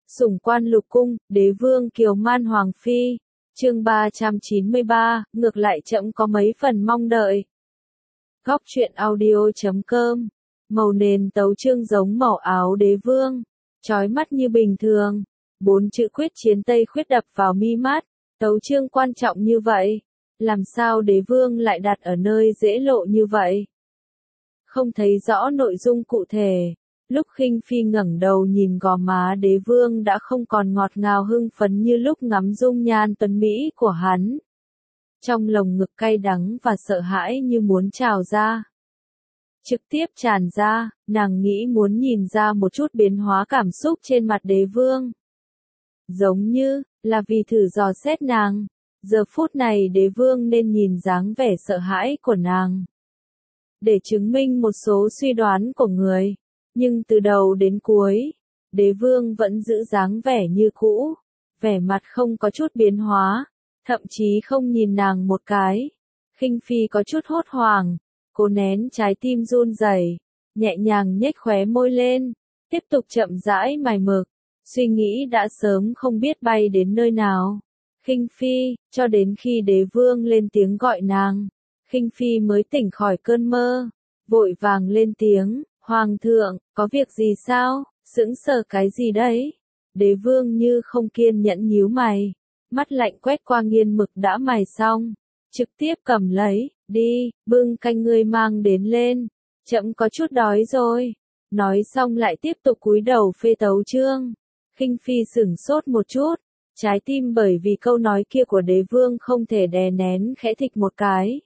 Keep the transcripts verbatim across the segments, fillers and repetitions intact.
Sủng quan lục cung, đế vương kiều man hoàng phi. Chương ba trăm chín mươi ba, ngược lại trẫm có mấy phần mong đợi. Góc truyện audio chấm com. Màu nền tấu chương giống màu áo đế vương, chói mắt như bình thường. Bốn chữ quyết chiến tây khuyết đập vào mi mắt, tấu chương quan trọng như vậy, làm sao đế vương lại đặt ở nơi dễ lộ như vậy? Không thấy rõ nội dung cụ thể. Lúc Khinh Phi ngẩng đầu nhìn gò má đế vương đã không còn ngọt ngào hưng phấn như lúc ngắm dung nhan tuấn mỹ của hắn. Trong lồng ngực cay đắng và sợ hãi như muốn trào ra. Trực tiếp tràn ra, nàng nghĩ muốn nhìn ra một chút biến hóa cảm xúc trên mặt đế vương. Giống như, là vì thử dò xét nàng. Giờ phút này đế vương nên nhìn dáng vẻ sợ hãi của nàng. Để chứng minh một số suy đoán của người. Nhưng từ đầu đến cuối, đế vương vẫn giữ dáng vẻ như cũ, vẻ mặt không có chút biến hóa, thậm chí không nhìn nàng một cái. Khinh Phi có chút hốt hoảng, cố nén trái tim run rẩy, nhẹ nhàng nhếch khóe môi lên, tiếp tục chậm rãi mài mực, suy nghĩ đã sớm không biết bay đến nơi nào. Khinh Phi, cho đến khi đế vương lên tiếng gọi nàng, Khinh Phi mới tỉnh khỏi cơn mơ, vội vàng lên tiếng. Hoàng thượng, có việc gì sao, sững sờ cái gì đấy? Đế vương như không kiên nhẫn nhíu mày, mắt lạnh quét qua nghiên mực đã mài xong, trực tiếp cầm lấy, đi, bưng canh ngươi mang đến lên, trẫm có chút đói rồi. Nói xong lại tiếp tục cúi đầu phê tấu chương. Khinh Phi sửng sốt một chút, trái tim bởi vì câu nói kia của đế vương không thể đè nén khẽ thịch một cái.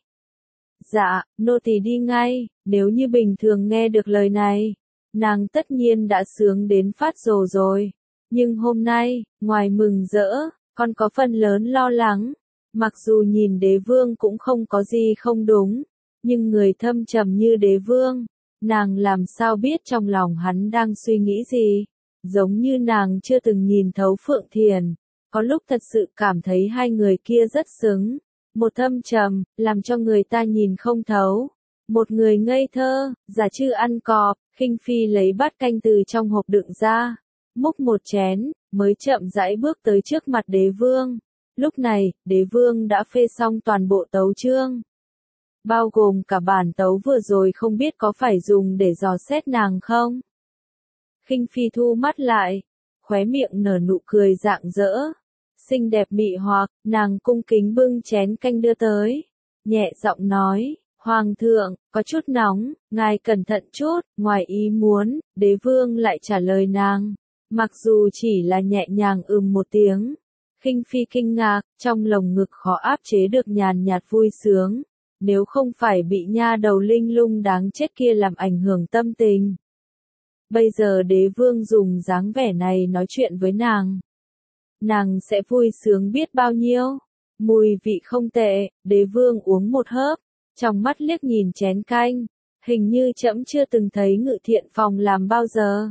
Dạ, nô tỳ đi ngay. Nếu như bình thường nghe được lời này, nàng tất nhiên đã sướng đến phát rồ rồi. Nhưng hôm nay, ngoài mừng rỡ, còn có phần lớn lo lắng. Mặc dù nhìn đế vương cũng không có gì không đúng, nhưng người thâm trầm như đế vương, nàng làm sao biết trong lòng hắn đang suy nghĩ gì. Giống như nàng chưa từng nhìn thấu Phượng Thiền, có lúc thật sự cảm thấy hai người kia rất xứng. Một thâm trầm, làm cho người ta nhìn không thấu. Một người ngây thơ, giả chư ăn cọp. Khinh Phi lấy bát canh từ trong hộp đựng ra, múc một chén, mới chậm rãi bước tới trước mặt đế vương. Lúc này, đế vương đã phê xong toàn bộ tấu chương. Bao gồm cả bản tấu vừa rồi không biết có phải dùng để dò xét nàng không? Khinh Phi thu mắt lại, khóe miệng nở nụ cười rạng rỡ. Xinh đẹp mị hoặc, nàng cung kính bưng chén canh đưa tới. Nhẹ giọng nói, Hoàng thượng, có chút nóng, ngài cẩn thận chút. Ngoài ý muốn, đế vương lại trả lời nàng. Mặc dù chỉ là nhẹ nhàng ừm một tiếng. Khinh Phi kinh ngạc, trong lồng ngực khó áp chế được nhàn nhạt vui sướng. Nếu không phải bị nha đầu linh lung đáng chết kia làm ảnh hưởng tâm tình. Bây giờ đế vương dùng dáng vẻ này nói chuyện với nàng. Nàng sẽ vui sướng biết bao nhiêu. Mùi vị không tệ, đế vương uống một hớp, trong mắt liếc nhìn chén canh, hình như trẫm chưa từng thấy ngự thiện phòng làm bao giờ.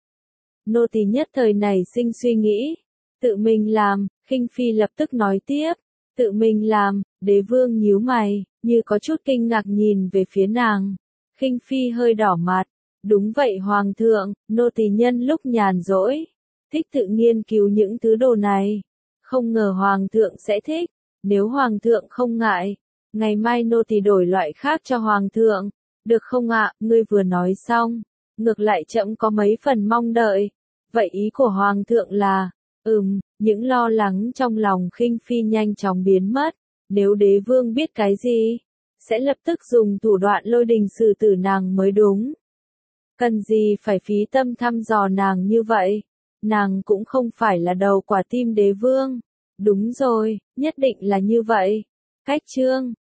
Nô tỳ nhất thời này sinh suy nghĩ, tự mình làm. Khinh Phi lập tức nói tiếp, tự mình làm. Đế vương nhíu mày, như có chút kinh ngạc nhìn về phía nàng. Khinh Phi hơi đỏ mặt, đúng vậy hoàng thượng, nô tỳ nhân lúc nhàn rỗi, thích tự nghiên cứu những thứ đồ này. Không ngờ hoàng thượng sẽ thích, nếu hoàng thượng không ngại, ngày mai nô tỳ đổi loại khác cho hoàng thượng, được không ạ? Ngươi vừa nói xong, ngược lại trẫm có mấy phần mong đợi. Vậy ý của hoàng thượng là, ừm, những lo lắng trong lòng Khinh Phi nhanh chóng biến mất. Nếu đế vương biết cái gì, sẽ lập tức dùng thủ đoạn lôi đình xử tử nàng mới đúng. Cần gì phải phí tâm thăm dò nàng như vậy? Nàng cũng không phải là đầu quả tim đế vương. Đúng rồi, nhất định là như vậy. Cách chương.